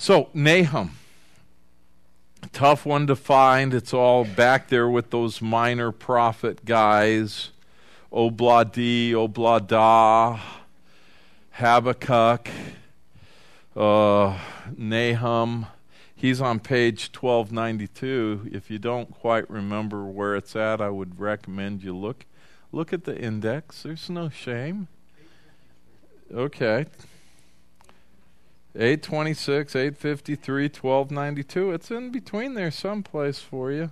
So, Nahum. Tough one to find. It's all back there with those minor prophet guys. Obladi, Obladah, Habakkuk, Nahum. He's on page 1292. If you don't quite remember where it's at, I would recommend you look at the index. There's no shame. Okay. 826, 853, 1292. It's in between there someplace for you.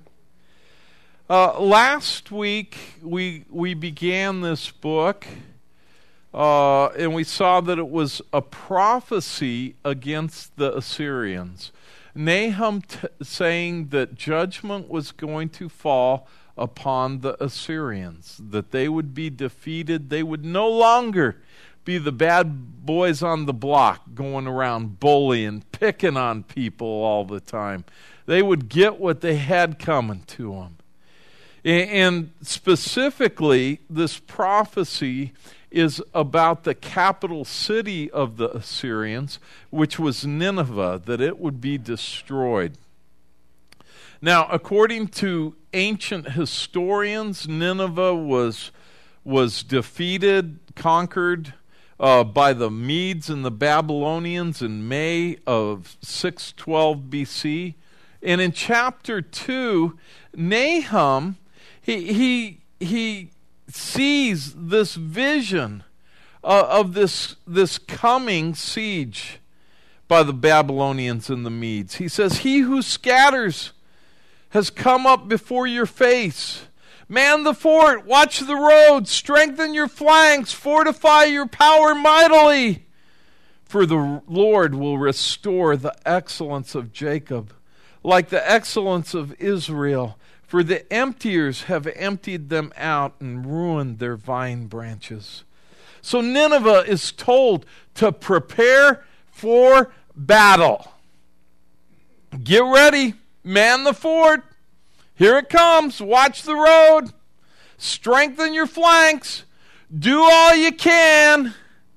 Last week we began this book, and we saw that it was a prophecy against the Assyrians. Nahum saying that judgment was going to fall upon the Assyrians, that they would be defeated. They would no longer be the bad boys on the block going around bullying, picking on people all the time. They would get what they had coming to them. And specifically, this prophecy is about the capital city of the Assyrians, which was Nineveh, that it would be destroyed. Now, according to ancient historians, Nineveh was defeated, conquered by the Medes and the Babylonians in May of 612 BC. And in chapter 2, Nahum, he sees this vision of this coming siege by the Babylonians and the Medes. He says, "He who scatters has come up before your face. Man the fort, watch the road, strengthen your flanks, fortify your power mightily. For the Lord will restore the excellence of Jacob, like the excellence of Israel. For the emptiers have emptied them out and ruined their vine branches." So Nineveh is told to prepare for battle. Get ready, man the fort. Here it comes. Watch the road. Strengthen your flanks. Do all you can,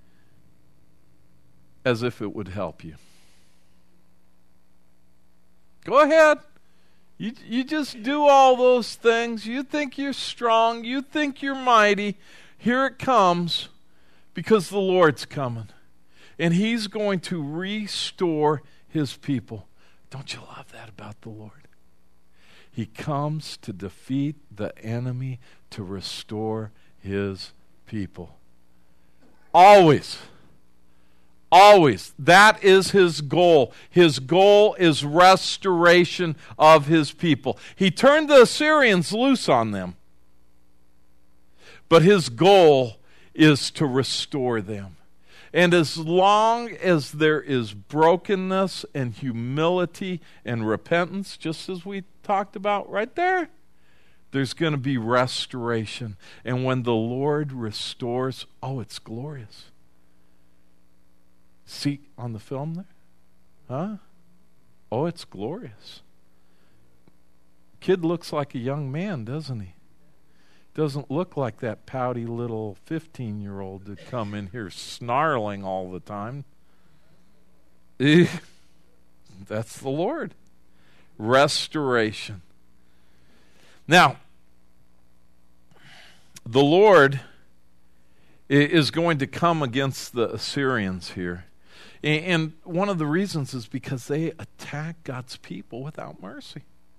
as if it would help you. Go ahead. You just do all those things. You think you're strong. You think you're mighty. Here it comes, because the Lord's coming. And He's going to restore His people. Don't you love that about the Lord? He comes to defeat the enemy, to restore His people. Always. Always. That is His goal. His goal is restoration of His people. He turned the Assyrians loose on them. But His goal is to restore them. And as long as there is brokenness and humility and repentance, just as we talked about right there, there's going to be restoration. And when the Lord restores, oh, it's glorious. See on the film there? Huh? Oh, it's glorious. Kid looks like a young man, doesn't he? Doesn't look like that pouty little 15-year-old that come in here snarling all the time. That's the Lord. Restoration. Now, the Lord is going to come against the Assyrians here. And one of the reasons is because they attack God's people without mercy.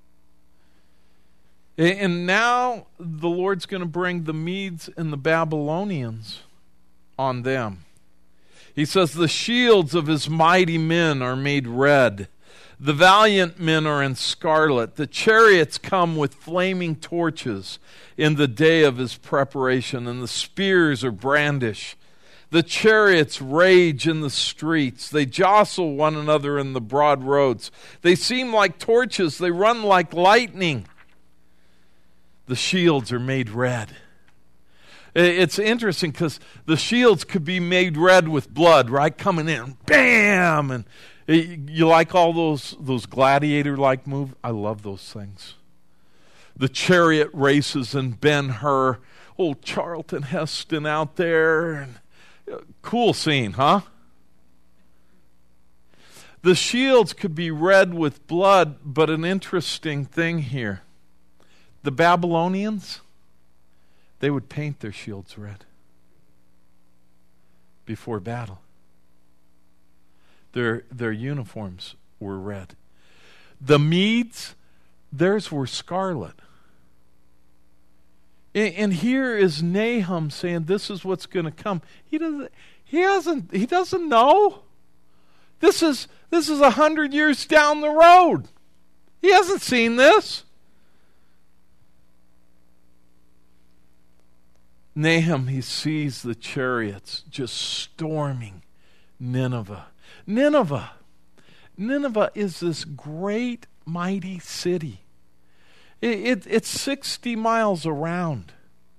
And now the Lord's going to bring the Medes and the Babylonians on them. He says, "The shields of His mighty men are made red. The valiant men are in scarlet. The chariots come with flaming torches in the day of His preparation, and the spears are brandished. The chariots rage in the streets. They jostle one another in the broad roads. They seem like torches. They run like lightning. The shields are made red." It's interesting because the shields could be made red with blood, right? Coming in, bam! And you like all those gladiator-like moves? I love those things. The chariot races in Ben-Hur. Old Charlton Heston out there. Cool scene, huh? The shields could be red with blood, but an interesting thing here. The Babylonians, they would paint their shields red before battle. Their uniforms were red. The Medes, theirs were scarlet. And here is Nahum saying this is what's going to come. He doesn't know. This is 100 years down the road. He hasn't seen this. Nahum, he sees the chariots just storming Nineveh. Nineveh is this great, mighty city. It's 60 miles around.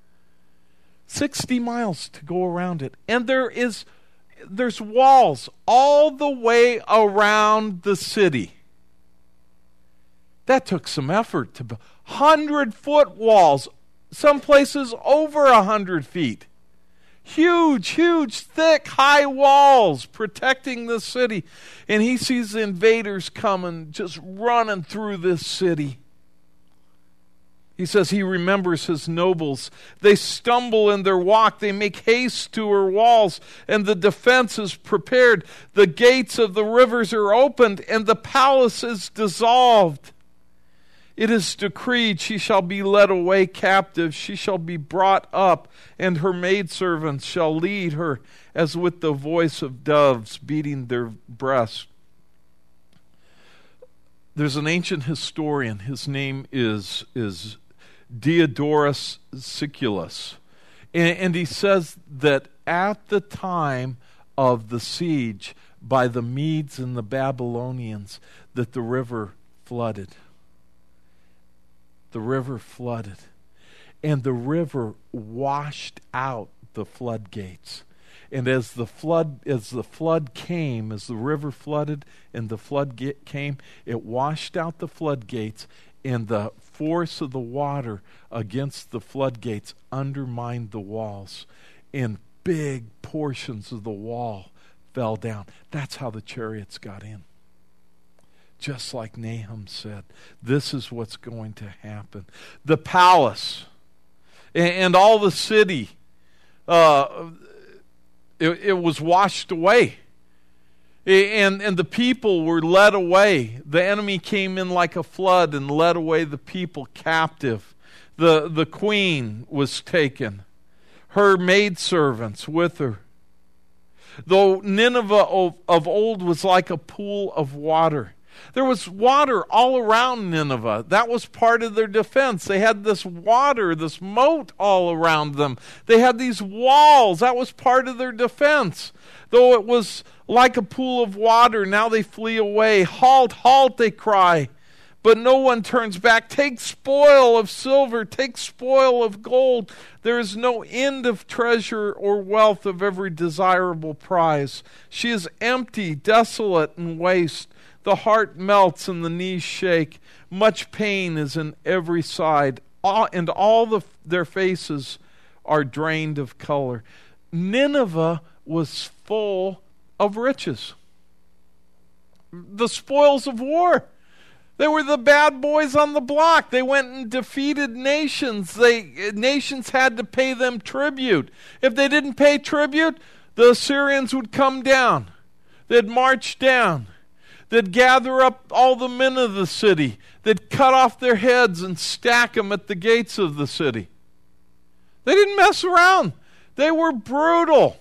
60 miles to go around it. And there's walls all the way around the city. That took some effort to build. 100-foot walls, some places over 100 feet. Huge, thick, high walls protecting the city. And he sees the invaders coming, just running through this city. He says he remembers his nobles. They stumble in their walk. They make haste to her walls, and the defense is prepared. The gates of the rivers are opened, and the palace is dissolved. It is decreed she shall be led away captive. She shall be brought up, and her maidservants shall lead her as with the voice of doves beating their breasts. There's an ancient historian. His name is Diodorus Siculus. And he says that at the time of the siege by the Medes and the Babylonians, that the river flooded. The river flooded. And the river washed out the floodgates. And as the flood came, as the river flooded and the flood came, it washed out the floodgates, and the force of the water against the floodgates undermined the walls, and big portions of the wall fell down. That's how the chariots got in. Just like Nahum said, this is what's going to happen. The palace and all the city, it was washed away. And the people were led away. The enemy came in like a flood and led away the people captive. The queen was taken, her maidservants with her. Though Nineveh of old was like a pool of water. There was water all around Nineveh. That was part of their defense. They had this water, this moat all around them. They had these walls. That was part of their defense. Though it was like a pool of water, now they flee away. Halt, halt, they cry. But no one turns back. Take spoil of silver, take spoil of gold. There is no end of treasure or wealth of every desirable prize. She is empty, desolate, and waste. The heart melts and the knees shake. Much pain is in every side, and all their faces are drained of color. Nineveh was full of riches. The spoils of war. They were the bad boys on the block. They went and defeated nations. Nations had to pay them tribute. If they didn't pay tribute, the Assyrians would come down. They'd march down. They'd gather up all the men of the city. They'd cut off their heads and stack them at the gates of the city. They didn't mess around. They were brutal.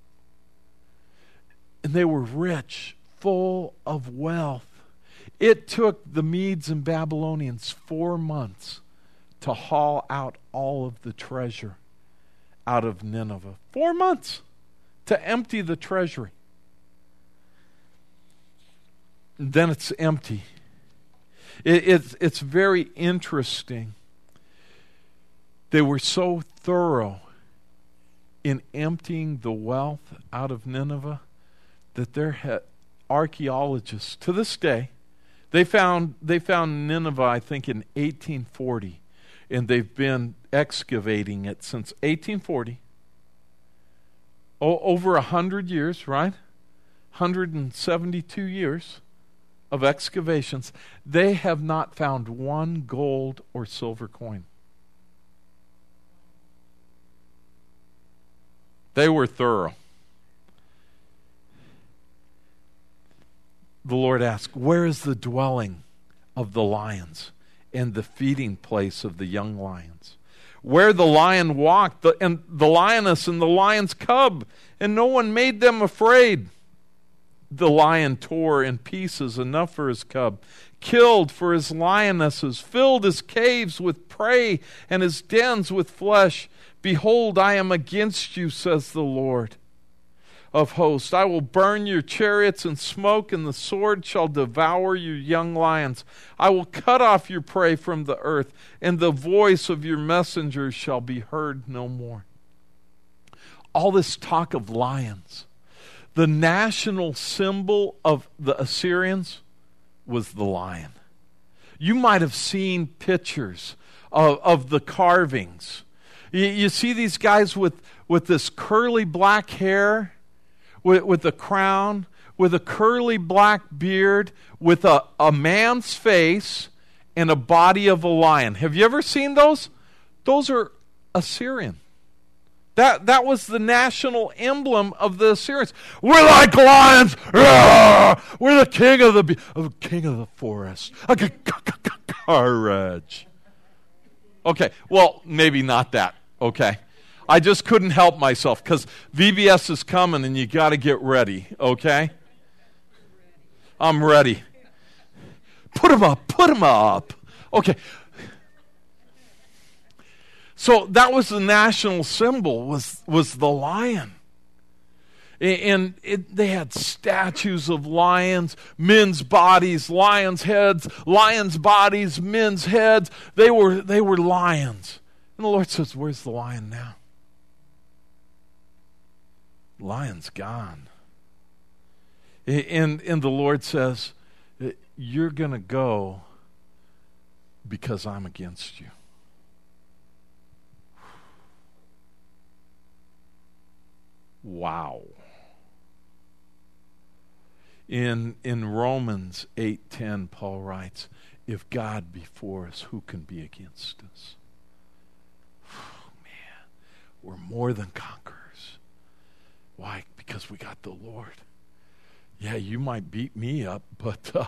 And they were rich, full of wealth. It took the Medes and Babylonians 4 months to haul out all of the treasure out of Nineveh. 4 months to empty the treasury. Then it's empty. It's very interesting. They were so thorough in emptying the wealth out of Nineveh that their archaeologists, to this day, they found Nineveh, I think, in 1840, and they've been excavating it since 1840. Over 100 years, right? 172 years. of excavations, they have not found one gold or silver coin. They were thorough. The Lord asked, where is the dwelling of the lions and the feeding place of the young lions? Where the lion walked, and the lioness and the lion's cub, and no one made them afraid. The lion tore in pieces enough for his cub, killed for his lionesses, filled his caves with prey and his dens with flesh. Behold, I am against you, says the Lord of hosts. I will burn your chariots in smoke, and the sword shall devour your young lions. I will cut off your prey from the earth, and the voice of your messengers shall be heard no more. All this talk of lions. The national symbol of the Assyrians was the lion. You might have seen pictures of the carvings. You see these guys with this curly black hair, with a crown, with a curly black beard, with a man's face and a body of a lion. Have you ever seen those? Those are Assyrian. That was the national emblem of the Assyrians. We're like lions. We're the king of the forest. Courage. Okay, well, maybe not that. Okay. I just couldn't help myself because VBS is coming and you got to get ready, okay? I'm ready. Put him up. Okay. So that was the national symbol, was the lion. And they had statues of lions, men's bodies, lions' heads, lions' bodies, men's heads. They were lions. And the Lord says, where's the lion now? Lion's gone. And the Lord says, you're going to go because I'm against you. Wow. In Romans 8:10, Paul writes, if God be for us, who can be against us? Man, we're more than conquerors. Why? Because we got the Lord. Yeah, you might beat me up, but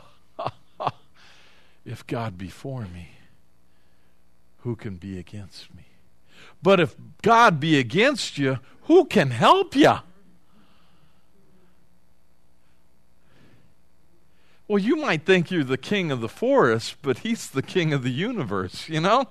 if God be for me, who can be against me? But if God be against you, who can help you? Well, you might think you're the king of the forest, but he's the king of the universe, you know?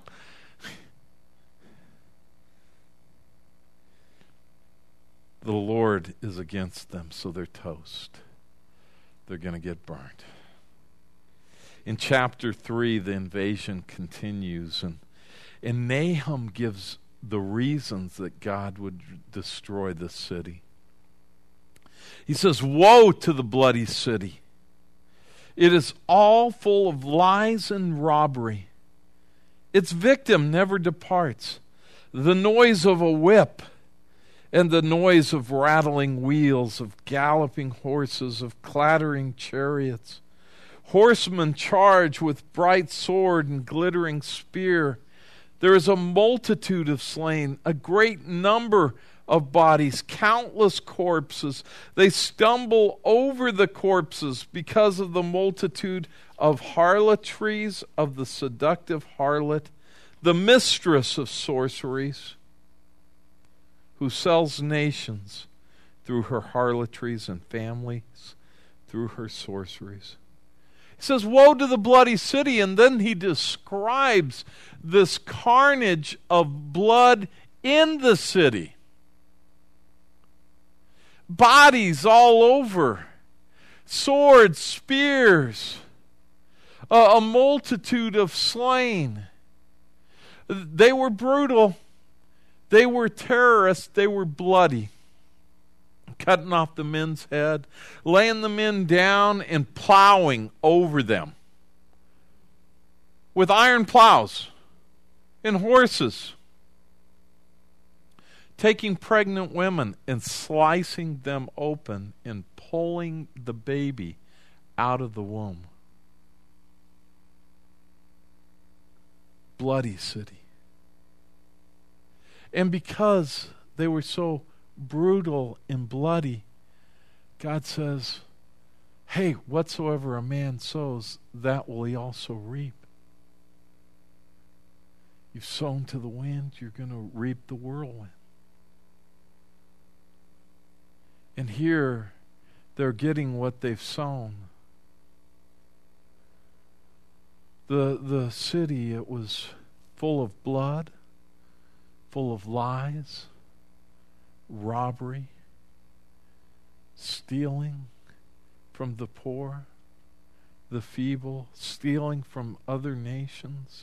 The Lord is against them, so they're toast. They're going to get burned. In chapter 3, the invasion continues, and Nahum gives the reasons that God would destroy the city. He says, woe to the bloody city. It is all full of lies and robbery. Its victim never departs. The noise of a whip and the noise of rattling wheels, of galloping horses, of clattering chariots. Horsemen charge with bright sword and glittering spear. There is a multitude of slain, a great number of bodies, countless corpses. They stumble over the corpses because of the multitude of harlotries of the seductive harlot, the mistress of sorceries, who sells nations through her harlotries and families through her sorceries. He says, woe to the bloody city, and then he describes this carnage of blood in the city. Bodies all over, swords, spears, a multitude of slain. They were brutal. They were terrorists. They were bloody. Cutting off the men's head, laying the men down and plowing over them with iron plows and horses. Taking pregnant women and slicing them open and pulling the baby out of the womb. bloody city. And because they were so brutal and bloody, God says, hey, whatsoever a man sows, that will he also reap. You've sown to the wind, you're going to reap the whirlwind. And here, they're getting what they've sown. The city, it was full of blood, full of lies, robbery, stealing from the poor, the feeble, stealing from other nations.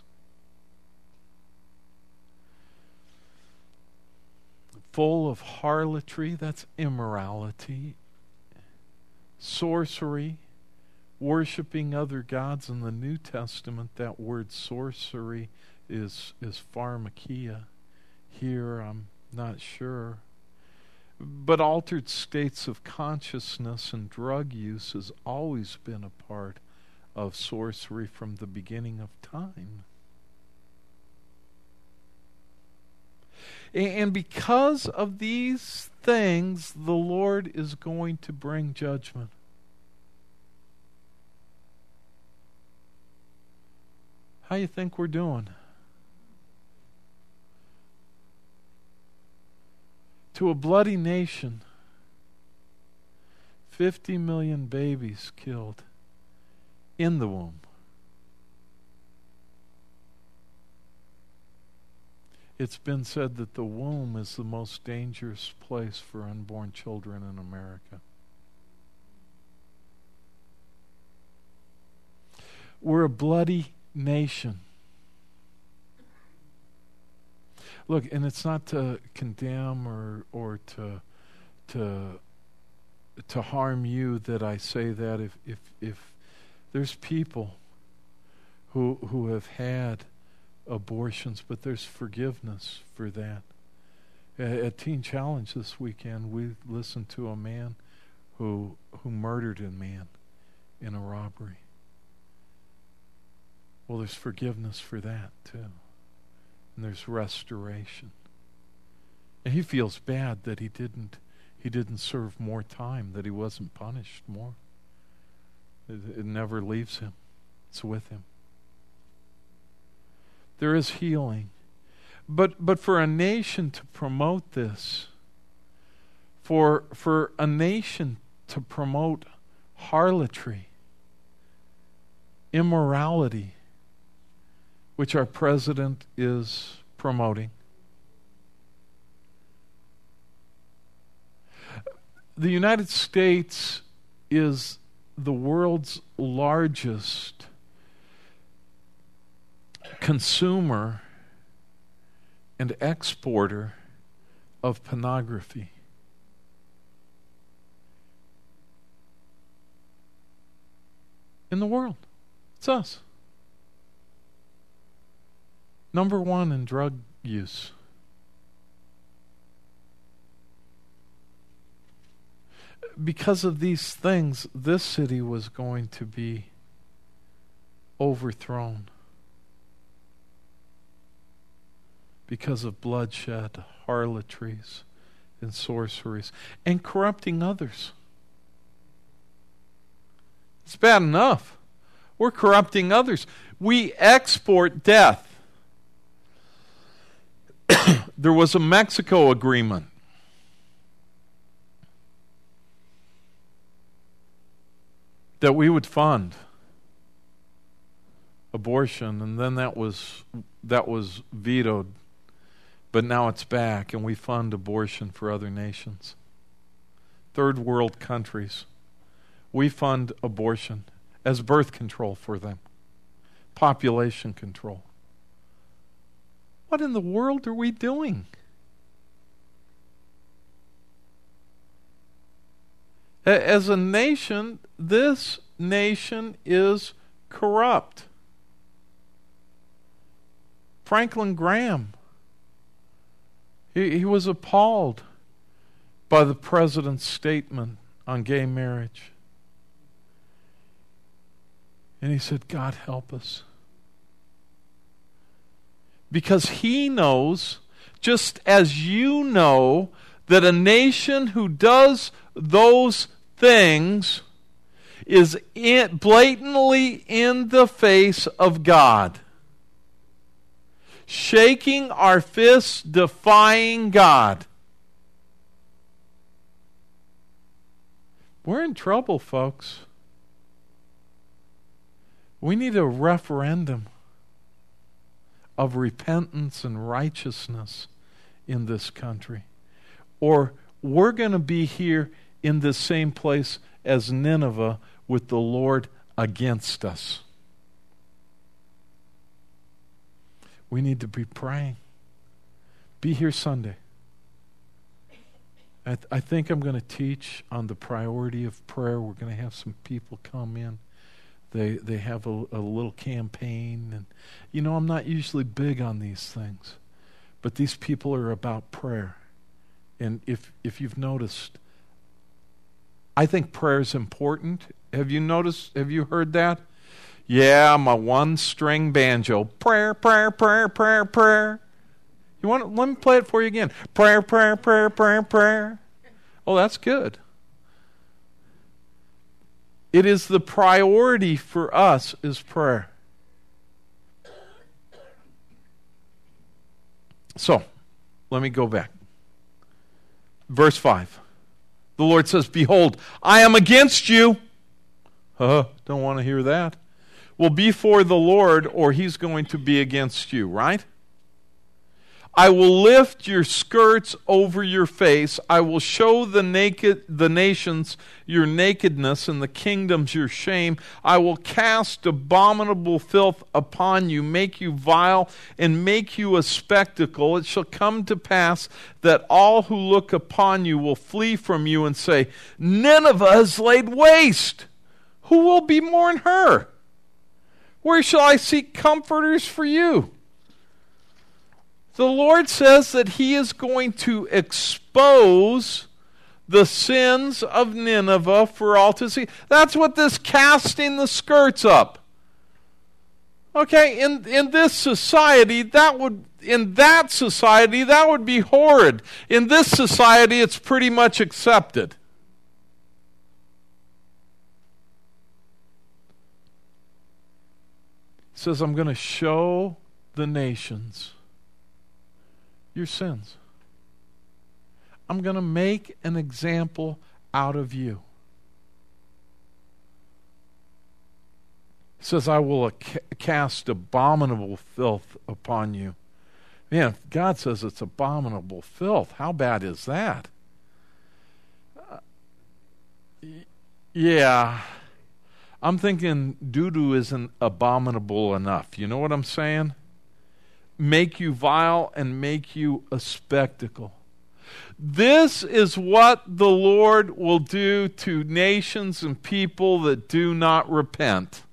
Full of harlotry, that's immorality, sorcery, worshiping other gods. In the New Testament, that word sorcery is pharmakia. Here, I'm not sure. But altered states of consciousness and drug use has always been a part of sorcery from the beginning of time. And because of these things, the Lord is going to bring judgment. How you think we're doing? To a bloody nation, 50 million babies killed in the womb. It's been said that the womb is the most dangerous place for unborn children in America. We're a bloody nation. Look, and it's not to condemn or to harm you that I say that. If there's people who have had abortions, but there's forgiveness for that. At Teen Challenge this weekend, we listened to a man who murdered a man in a robbery. Well, there's forgiveness for that too. And there's restoration. And he feels bad that he didn't serve more time, that he wasn't punished more. It never leaves him. It's with him. There is healing. But for a nation to promote this, for a nation to promote harlotry, immorality, which our president is promoting, the United States is the world's largest consumer and exporter of pornography. In the world. It's us. Number one in drug use. Because of these things, this city was going to be overthrown. Because of bloodshed, harlotries, and sorceries, and corrupting others. It's bad enough. We're corrupting others. We export death. There was a Mexico agreement. That we would fund abortion, and then that was vetoed. But now it's back, and we fund abortion for other nations. Third world countries. We fund abortion as birth control for them. Population control. What in the world are we doing? As a nation, this nation is corrupt. Franklin Graham, he was appalled by the president's statement on gay marriage. And he said, God help us. because he knows, just as you know, that a nation who does those things is blatantly in the face of God, shaking our fists, defying God. We're in trouble, folks. We need a referendum of repentance and righteousness in this country, or we're going to be here in the same place as Nineveh with the Lord against us. We need to be praying. Be here Sunday. I think I'm going to teach on the priority of prayer. We're going to have some people come in. They have a little campaign. And, I'm not usually big on these things. But these people are about prayer. And if you've noticed, I think prayer is important. Have you noticed? Have you heard that? Yeah, my one-string banjo. Prayer, prayer, prayer, prayer, prayer. Let me play it for you again. Prayer, prayer, prayer, prayer, prayer. Oh, that's good. It is the priority for us is prayer. So, let me go back. Verse 5. The Lord says, "Behold, I am against you." Don't want to hear that. Well, be for the Lord, or he's going to be against you, right? "I will lift your skirts over your face. I will show the nations your nakedness, and the kingdoms your shame. I will cast abominable filth upon you, make you vile, and make you a spectacle. It shall come to pass that all who look upon you will flee from you and say, 'Nineveh is laid waste. Who will bemourn her? Where shall I seek comforters for you?'" The Lord says that he is going to expose the sins of Nineveh for all to see. That's what this casting the skirts up. Okay, in this society, that would be horrid. In this society, it's pretty much accepted. He says, "I'm going to show the nations your sins. I'm going to make an example out of you." He says, "I will cast abominable filth upon you." Man, if God says it's abominable filth, how bad is that? Yeah, I'm thinking doo-doo isn't abominable enough. You know what I'm saying? Make you vile and make you a spectacle. This is what the Lord will do to nations and people that do not repent.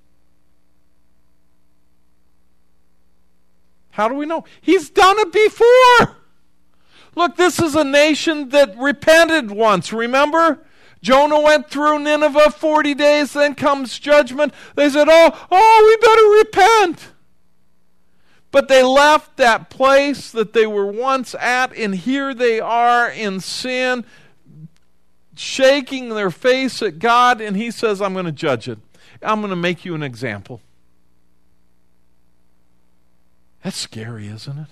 How do we know? He's done it before. Look, this is a nation that repented once, remember? Jonah went through Nineveh 40 days, then comes judgment. They said, oh, we better repent. But they left that place that they were once at, and here they are in sin, shaking their face at God, and he says, "I'm going to judge it. I'm going to make you an example." That's scary, isn't it?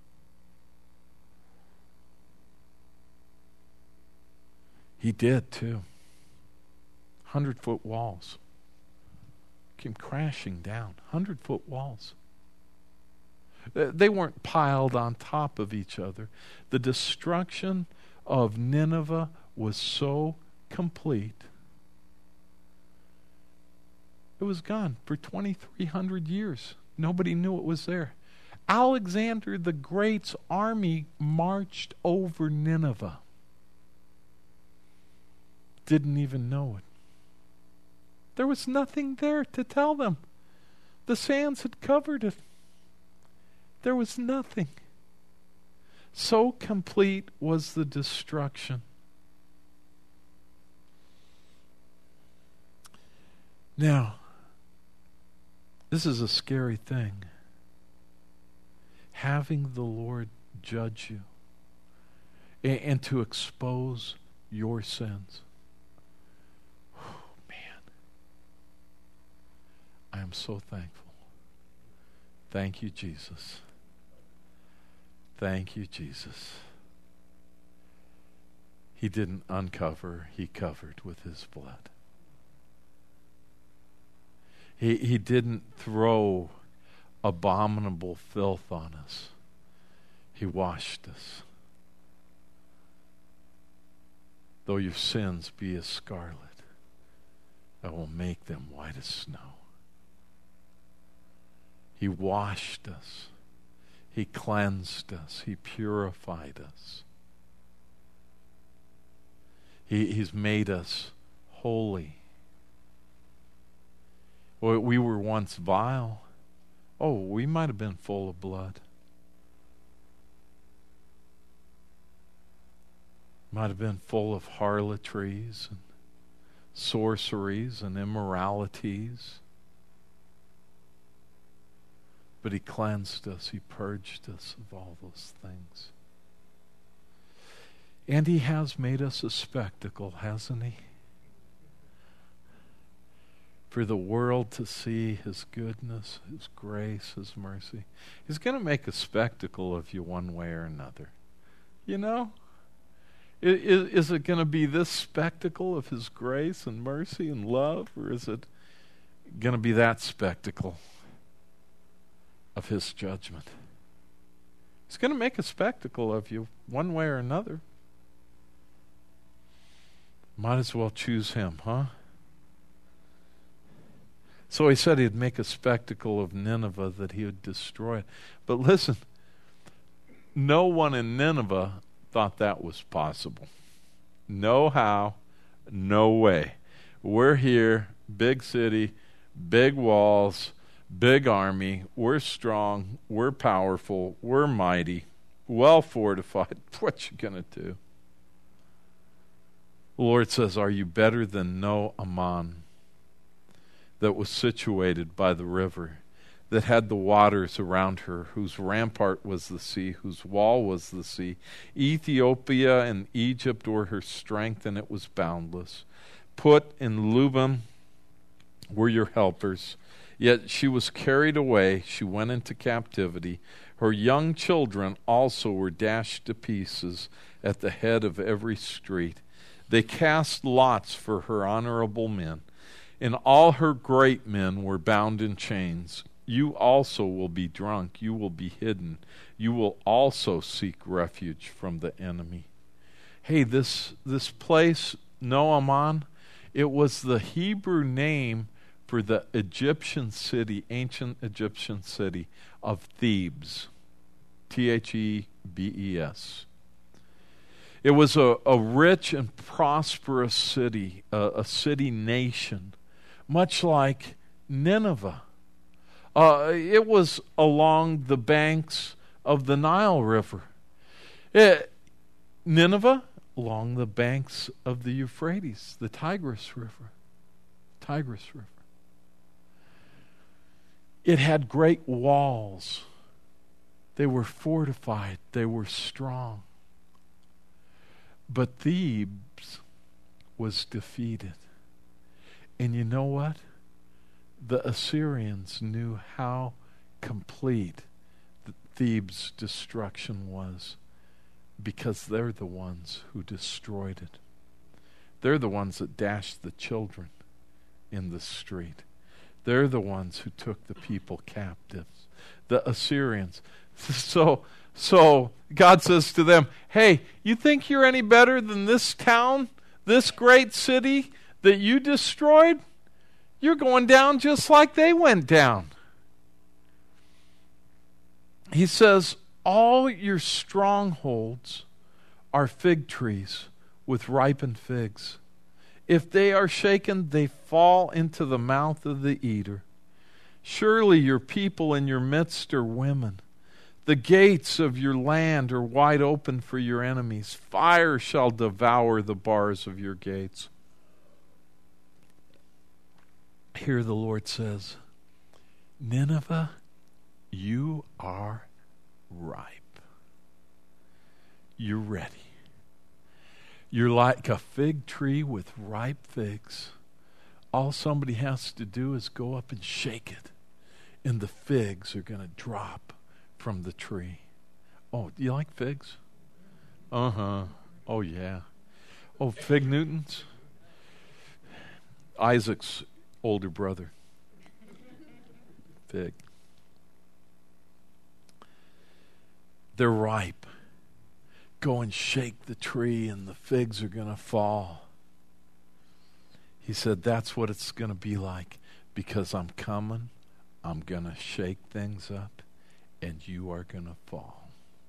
He did, too. 100-foot walls came crashing down. 100-foot walls. They weren't piled on top of each other. The destruction of Nineveh was so complete. It was gone for 2,300 years. Nobody knew it was there. Alexander the Great's army marched over Nineveh. Didn't even know it. There was nothing there to tell them. The sands had covered it. There was nothing. So complete was the destruction. Now, this is a scary thing. having the Lord judge you and to expose your sins. Man, I am so thankful. Thank you, Jesus. Thank you, Jesus. He didn't uncover, he covered with his blood. He didn't throw abominable filth on us. He washed us. Though your sins be as scarlet, I will make them white as snow. He washed us. He cleansed us. He purified us. He's made us holy. We were once vile. Oh, we might have been full of blood. Might have been full of harlotries and sorceries and immoralities. But he cleansed us. He purged us of all those things. And he has made us a spectacle, hasn't he? For the world to see his goodness, his grace, his mercy. He's going to make a spectacle of you one way or another. You know? Is it going to be this spectacle of his grace and mercy and love? Or is it going to be that spectacle of his judgment? He's going to make a spectacle of you one way or another. Might as well choose him, huh? So he said he'd make a spectacle of Nineveh, that he would destroy it. But listen, no one in Nineveh thought that was possible. No how, no way. We're here, big city, big walls, big army. We're strong, we're powerful, we're mighty, well fortified. What you gonna do? The Lord says, are you better than Ammon, that was situated by the river, that had the waters around her, whose rampart was the sea, whose wall was the sea? Ethiopia and Egypt were her strength, and it was boundless. Put in Lubim were your helpers, yet she was carried away, she went into captivity. Her young children also were dashed to pieces at the head of every street. They cast lots for her honorable men, and all her great men were bound in chains. You also will be drunk, you will be hidden, you will also seek refuge from the enemy. Hey, this place, Noaman, it was the Hebrew name for the Egyptian city, ancient Egyptian city of Thebes. Thebes. It was a rich and prosperous city, a city nation, much like Nineveh. It was along the banks of the Nile River. Nineveh, along the banks of the Euphrates, the Tigris River. It had great walls. They were fortified. They were strong. But Thebes was defeated. And you know what? The Assyrians knew how complete Thebes' destruction was, because they're the ones who destroyed it. They're the ones that dashed the children in the street. They're the ones who took the people captives. The Assyrians. So God says to them, hey, you think you're any better than this town, this great city that you destroyed? You're going down just like they went down. He says, all your strongholds are fig trees with ripened figs. If they are shaken, they fall into the mouth of the eater. Surely your people in your midst are women. The gates of your land are wide open for your enemies. Fire shall devour the bars of your gates. Here the Lord says, Nineveh, you are ripe. You're ready. You're like a fig tree with ripe figs. All somebody has to do is go up and shake it, and the figs are going to drop from the tree. Oh, do you like figs? Uh-huh. Oh, yeah. Oh, Fig Newtons? Isaac's older brother. Fig. They're ripe. Go and shake the tree and the figs are going to fall. He said, that's what it's going to be like, because I'm coming. I'm going to shake things up and you are going to fall.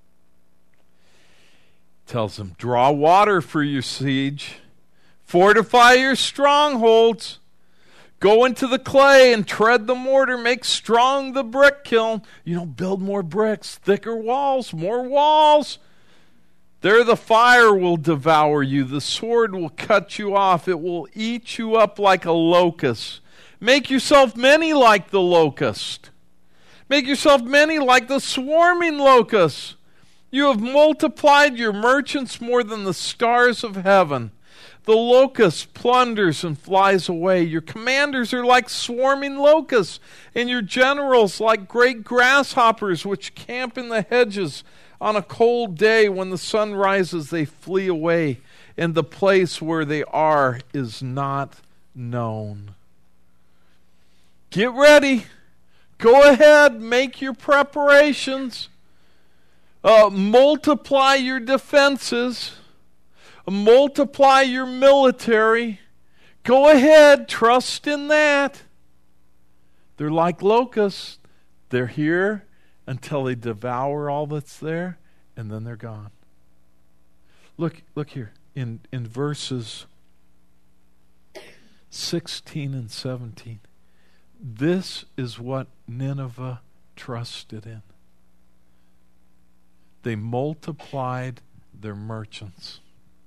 Tells them, draw water for your siege. Fortify your strongholds. Go into the clay and tread the mortar. Make strong the brick kiln. Build more bricks, thicker walls, more walls. There the fire will devour you. The sword will cut you off. It will eat you up like a locust. Make yourself many like the locust. Make yourself many like the swarming locust. You have multiplied your merchants more than the stars of heaven. The locust plunders and flies away. Your commanders are like swarming locusts, and your generals like great grasshoppers which camp in the hedges. On a cold day when the sun rises, they flee away, and the place where they are is not known. Get ready. Go ahead. Make your preparations. Multiply your defenses. Multiply your military. Go ahead. Trust in that. They're like locusts. They're here until they devour all that's there, and then they're gone. Look here in verses 16 and 17. This is what Nineveh trusted in. They multiplied their merchants.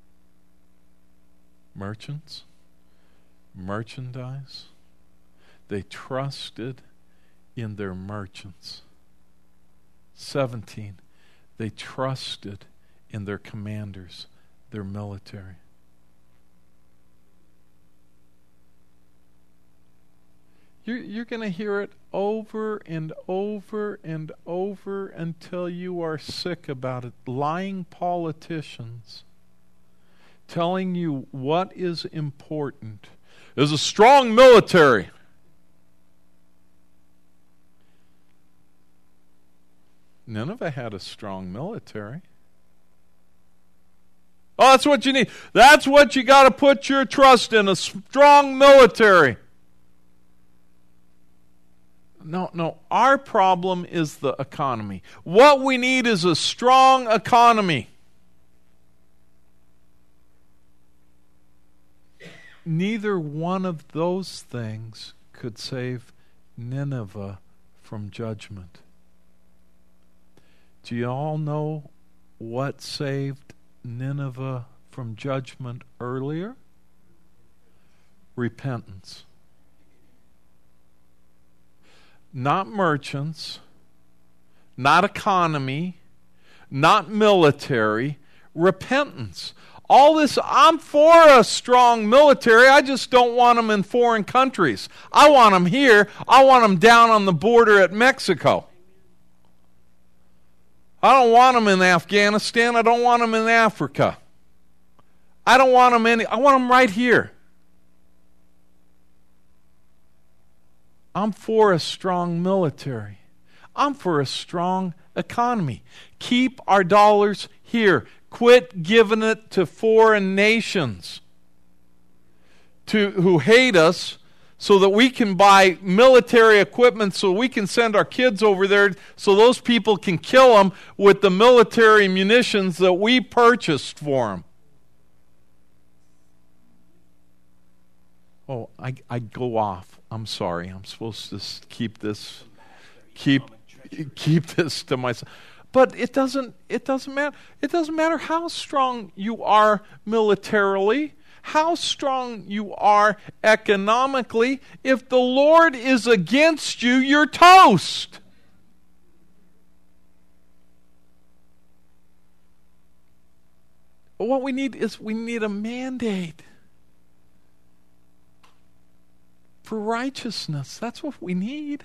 Merchants? Merchandise? They trusted in their merchants. 17. They trusted in their commanders, their military. You're going to hear it over and over and over until you are sick about it. Lying politicians telling you what is important is a strong military. Nineveh had a strong military. Oh, that's what you need. That's what you got to put your trust in, a strong military. No, our problem is the economy. What we need is a strong economy. Neither one of those things could save Nineveh from judgment. Do you all know what saved Nineveh from judgment earlier? Repentance. Not merchants, not economy, not military, repentance. All this, I'm for a strong military, I just don't want them in foreign countries. I want them here, I want them down on the border at Mexico. I don't want them in Afghanistan, I don't want them in Africa. I don't want them I want them right here. I'm for a strong military. I'm for a strong economy. Keep our dollars here. Quit giving it to foreign nations who hate us so that we can buy military equipment so we can send our kids over there so those people can kill them with the military munitions that we purchased for them. Oh, I go off. I'm sorry. I'm supposed to keep this to myself. But it doesn't matter. It doesn't matter how strong you are militarily, how strong you are economically. If the Lord is against you, you're toast. What we need is a mandate for righteousness. That's what we need.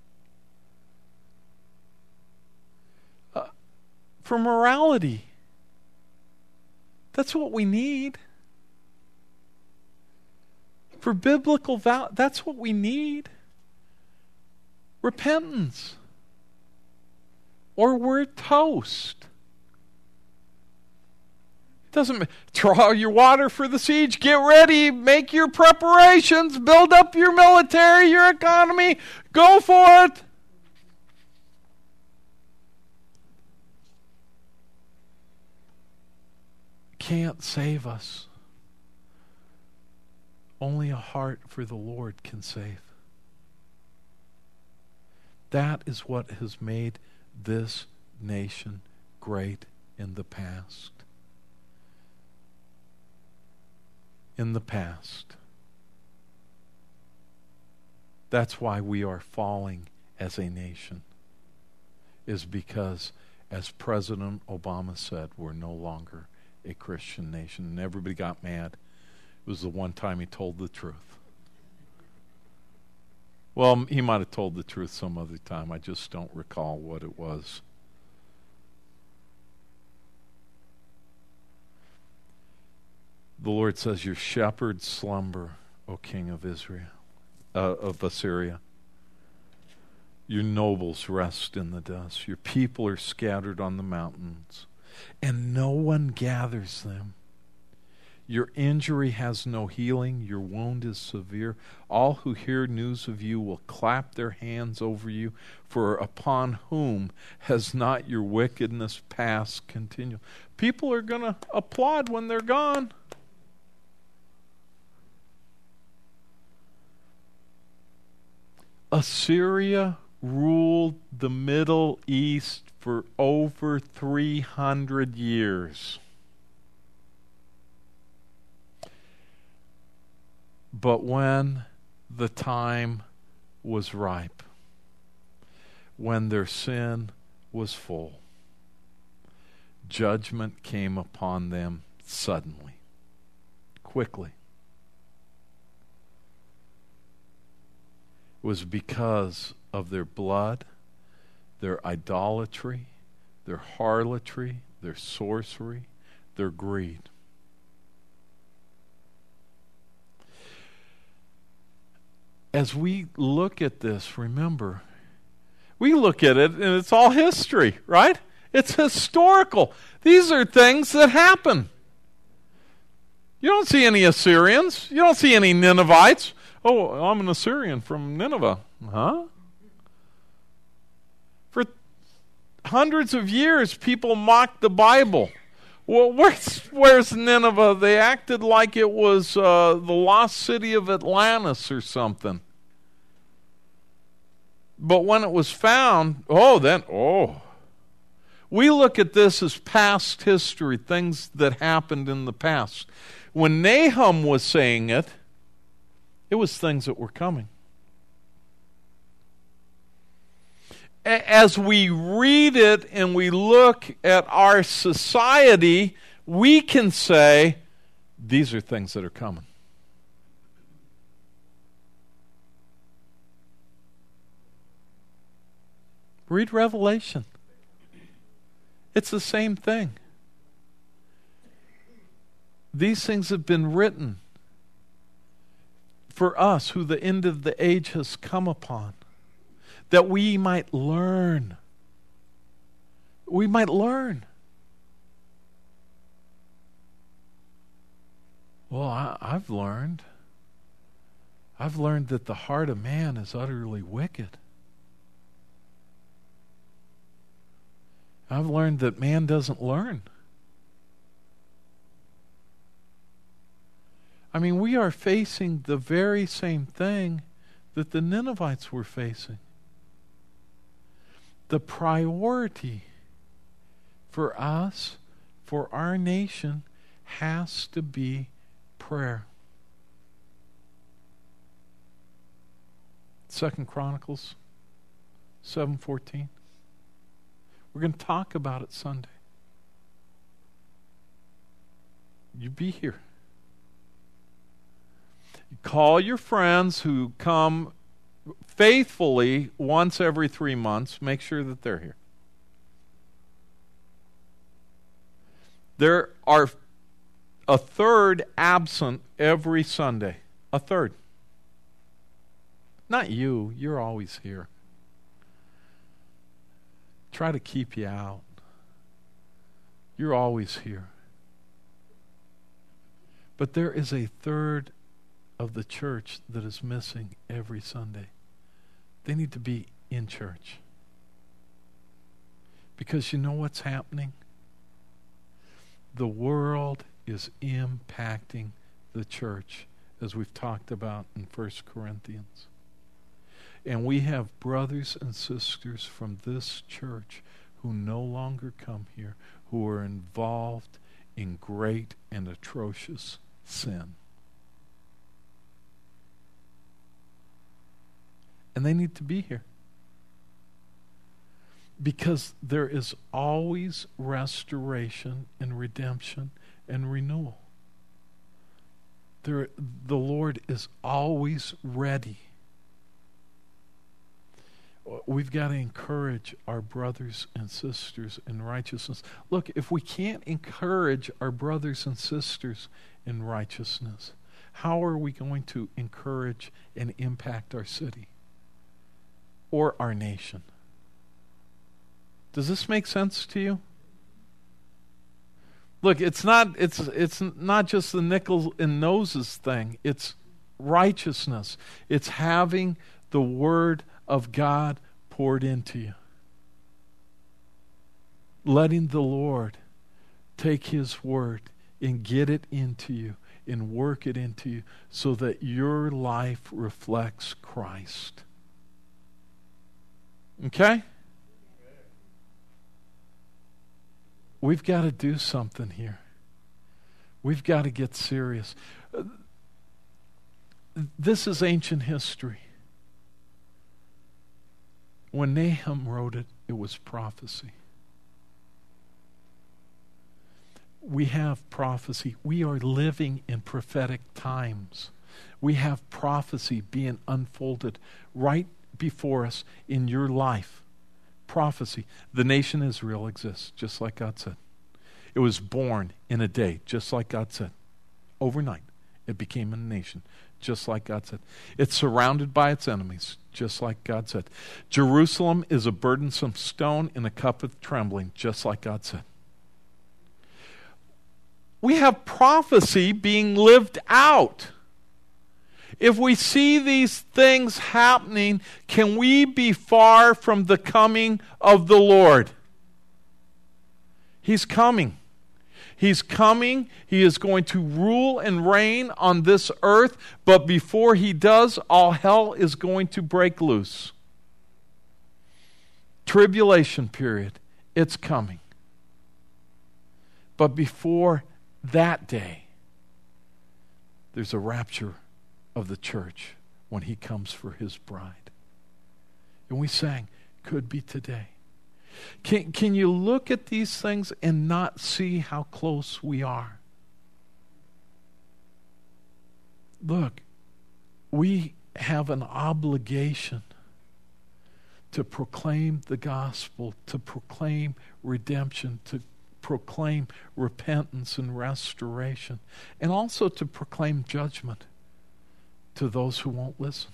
For morality. That's what we need. For biblical value, that's what we need. Repentance. Or we're toast. Doesn't draw your water for the siege. Get ready. Make your preparations. Build up your military, your economy. Go for it. Can't save us. Only a heart for the Lord can save. That is what has made this nation great in the past. In the past. That's why we are falling as a nation, is because, as President Obama said, we're no longer a Christian nation. And everybody got mad. It was the one time he told the truth. Well, he might have told the truth some other time. I just don't recall what it was. The Lord says, your shepherds slumber, O King of of Assyria. Your nobles rest in the dust. Your people are scattered on the mountains, and no one gathers them. Your injury has no healing. Your wound is severe. All who hear news of you will clap their hands over you, for upon whom has not your wickedness passed continually? People are going to applaud when they're gone. Assyria ruled the Middle East for over 300 years. But when the time was ripe, when their sin was full, judgment came upon them suddenly, quickly. It was because of their blood, their idolatry, their harlotry, their sorcery, their greed. As we look at this, remember, we look at it and it's all history, right? It's historical. These are things that happen. You don't see any Assyrians. You don't see any Ninevites. Oh, I'm an Assyrian from Nineveh. Huh? For hundreds of years, people mocked the Bible. Well, where's Nineveh? They acted like it was the lost city of Atlantis or something. But when it was found, we look at this as past history, things that happened in the past. When Nahum was saying it, it was things that were coming. As we read it and we look at our society, we can say, these are things that are coming. Read Revelation. It's the same thing. These things have been written for us, who the end of the age has come upon, that we might learn. We might learn. Well, I've learned. I've learned that the heart of man is utterly wicked. I've learned that man doesn't learn. I mean, we are facing the very same thing that the Ninevites were facing. The priority for us, for our nation, has to be prayer. 2 Chronicles 7:14. We're going to talk about it Sunday. you be here. Call your friends who come faithfully once every 3 months. Make sure that they're here. There are a third absent every Sunday. A third. Not you. You're always here. Try to keep you out. You're always here. But there is a third of the church that is missing every Sunday. They need to be in church. Because you know what's happening? The world is impacting the church, as we've talked about in 1 Corinthians. And we have brothers and sisters from this church who no longer come here, who are involved in great and atrocious sin. And they need to be here. Because there is always restoration and redemption and renewal. The Lord is always ready. We've got to encourage our brothers and sisters in righteousness. Look, if we can't encourage our brothers and sisters in righteousness, how are we going to encourage and impact our city or our nation? Does this make sense to you? Look, it's not just the nickels and noses thing. It's righteousness. It's having the Word of God poured into you. Letting the Lord take His Word and get it into you and work it into you so that your life reflects Christ. Okay? We've got to do something here. We've got to get serious. This is ancient history. When Nahum wrote it, it was prophecy. We have prophecy. We are living in prophetic times. We have prophecy being unfolded right before us in your life. Prophecy. The nation Israel exists, just like God said. It was born in a day, just like God said. Overnight, it became a nation, just like God said. It's surrounded by its enemies, just like God said. Jerusalem is a burdensome stone in a cup of trembling, just like God said. We have prophecy being lived out. If we see these things happening, can we be far from the coming of the Lord? He's coming. He's coming. He is going to rule and reign on this earth. But before He does, all hell is going to break loose. Tribulation period. It's coming. But before that day, there's a rapture of the church when He comes for His bride. And we sang, could be today. Can you look at these things and not see how close we are? Look, we have an obligation to proclaim the gospel, to proclaim redemption, to proclaim repentance and restoration, and also to proclaim judgment to those who won't listen.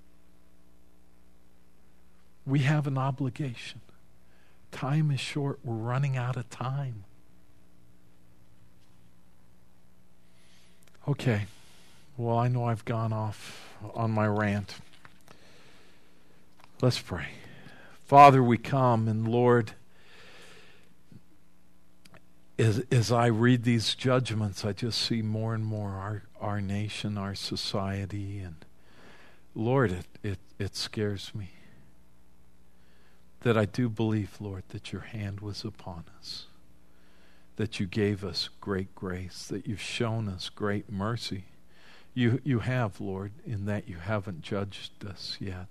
We have an obligation. Time is short. We're running out of time. Okay. Well, I know I've gone off on my rant. Let's pray. Father, we come, and Lord, as I read these judgments, I just see more and more our nation, our society, and Lord, it scares me. That I do believe, Lord, that your hand was upon us, that you gave us great grace, that you've shown us great mercy. You have, Lord, in that you haven't judged us yet.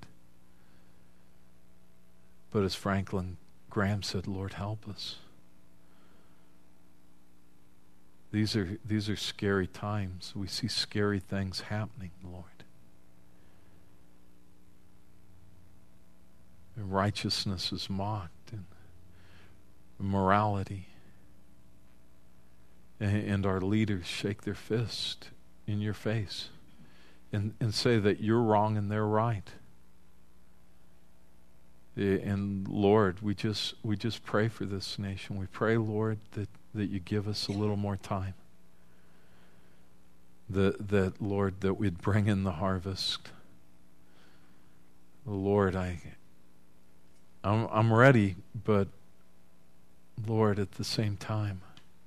But as Franklin Graham said, Lord, help us. These are scary times. We see scary things happening, Lord. And righteousness is mocked, and morality. And our leaders shake their fist in your face and say that you're wrong and they're right. And Lord, we just pray for this nation. We pray, Lord, that you give us a little more time. That Lord, that we'd bring in the harvest. Lord, I'm ready, but Lord, at the same time,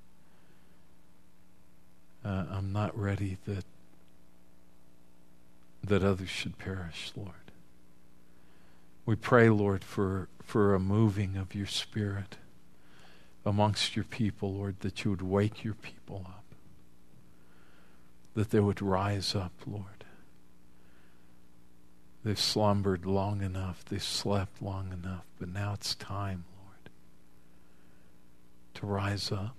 I'm not ready that others should perish, Lord. We pray, Lord, for a moving of your Spirit amongst your people, Lord, that you would wake your people up, that they would rise up, Lord. They've slumbered long enough, they've slept long enough, but now it's time, Lord, to rise up.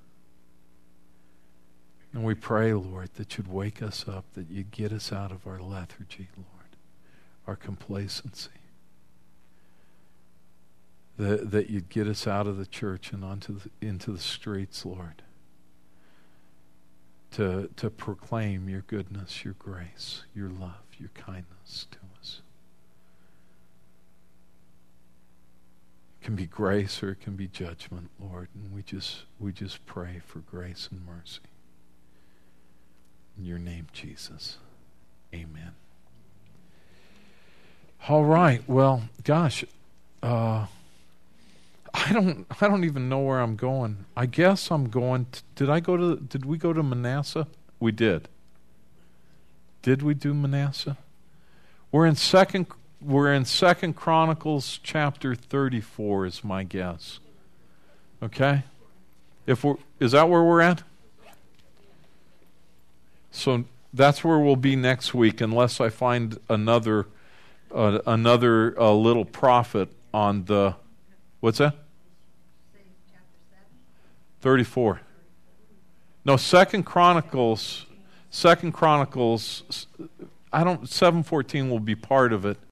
And we pray, Lord, that you'd wake us up, that you'd get us out of our lethargy, Lord, our complacency. That you'd get us out of the church and into the streets, Lord, to proclaim your goodness, your grace, your love, your kindness to us. It can be grace or it can be judgment, Lord, and we just pray for grace and mercy. In your name, Jesus. Amen. All right. Well, gosh, I don't even know where I'm going. I guess I'm going did we go to Manasseh? We did. Did we do Manasseh? We're in Second Chronicles chapter 34 is my guess. Okay? Is that where we're at? So that's where we'll be next week, unless I find another little prophet on the, what's that? 34. No, Second Chronicles. 7:14 will be part of it.